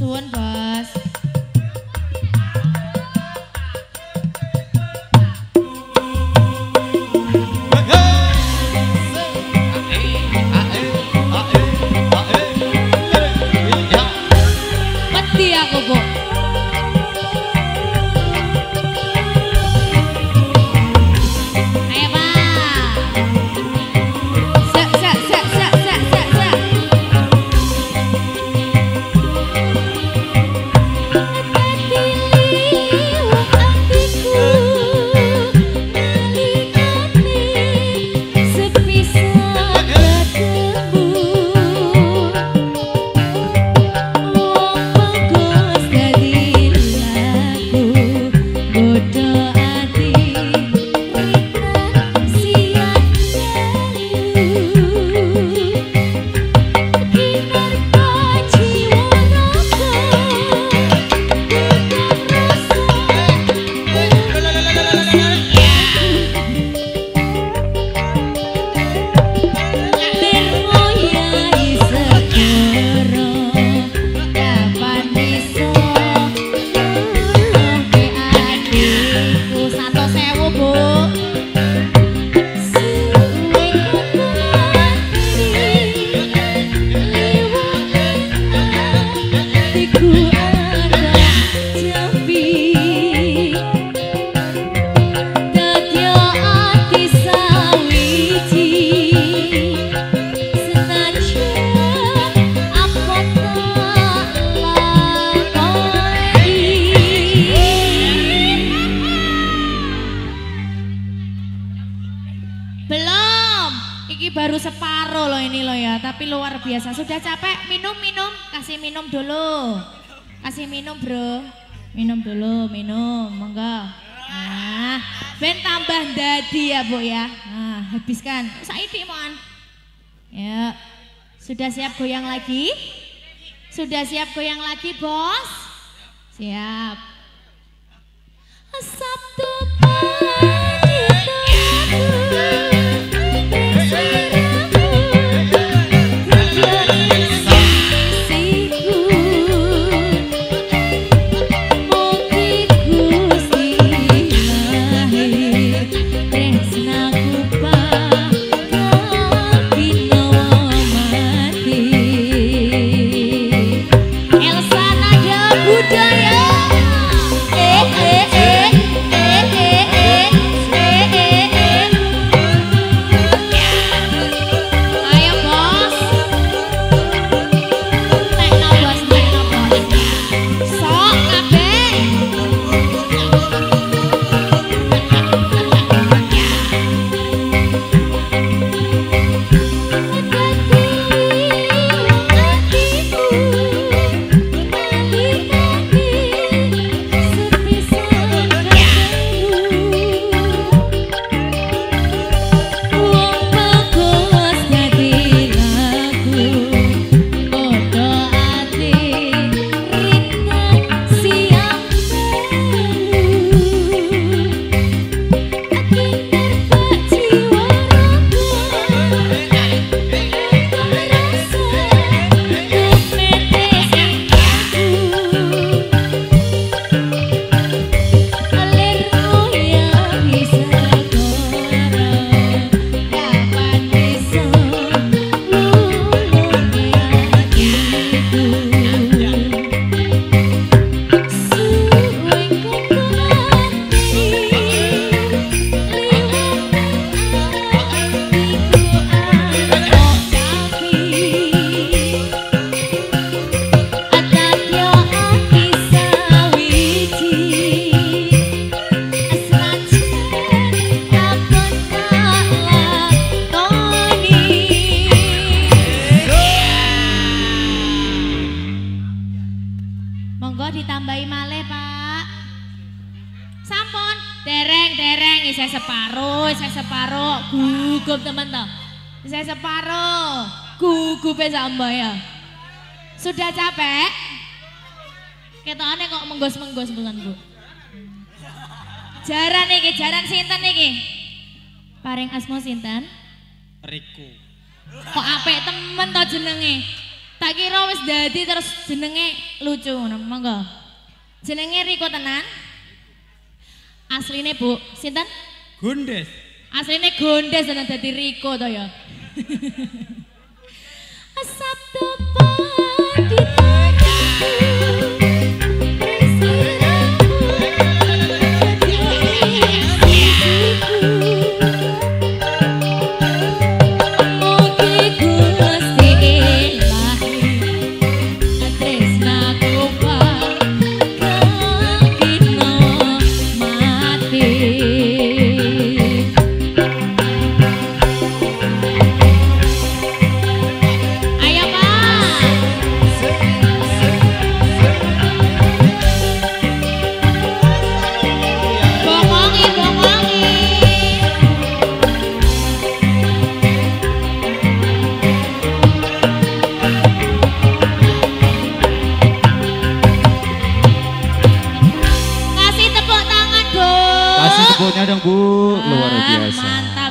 Suwun, Bos. Mati aku, Bu. Ayo, Pak. Sak, sak, sak, sak, sak, sak, sak. Baru separuh loh ini loh ya, tapi luar biasa. Sudah capek? Minum, kasih minum dulu. Kasih minum, Bro. Minum dulu, minum, monggo. Nah, ben tambah dadi ya, Bu ya. Nah, habiskan. Saiki mohon. Ya. Sudah siap goyang lagi? Sudah siap goyang lagi, Bos? Siap. Sabtu ditambahi malih, Pak. Sampun, dereng isih separuh, gugup teman toh. Isih separuh, gugupe sambah ya. Sudah capek? Ketokane kok menggos-menggos bulan, Bu. Jaran iki, jaran sinten iki? Paring asma sinten? Riku. Kok apik temen to jenenge? Tak kira wis dadi terus jenenge lucu ngono, monggo. Jenenge Riko tenan. Asline Bu, sinten? Gondes. Asline Gondes tenan dadi Riko to ya. Sabtu pagi dong Bu, luar biasa. Mantap.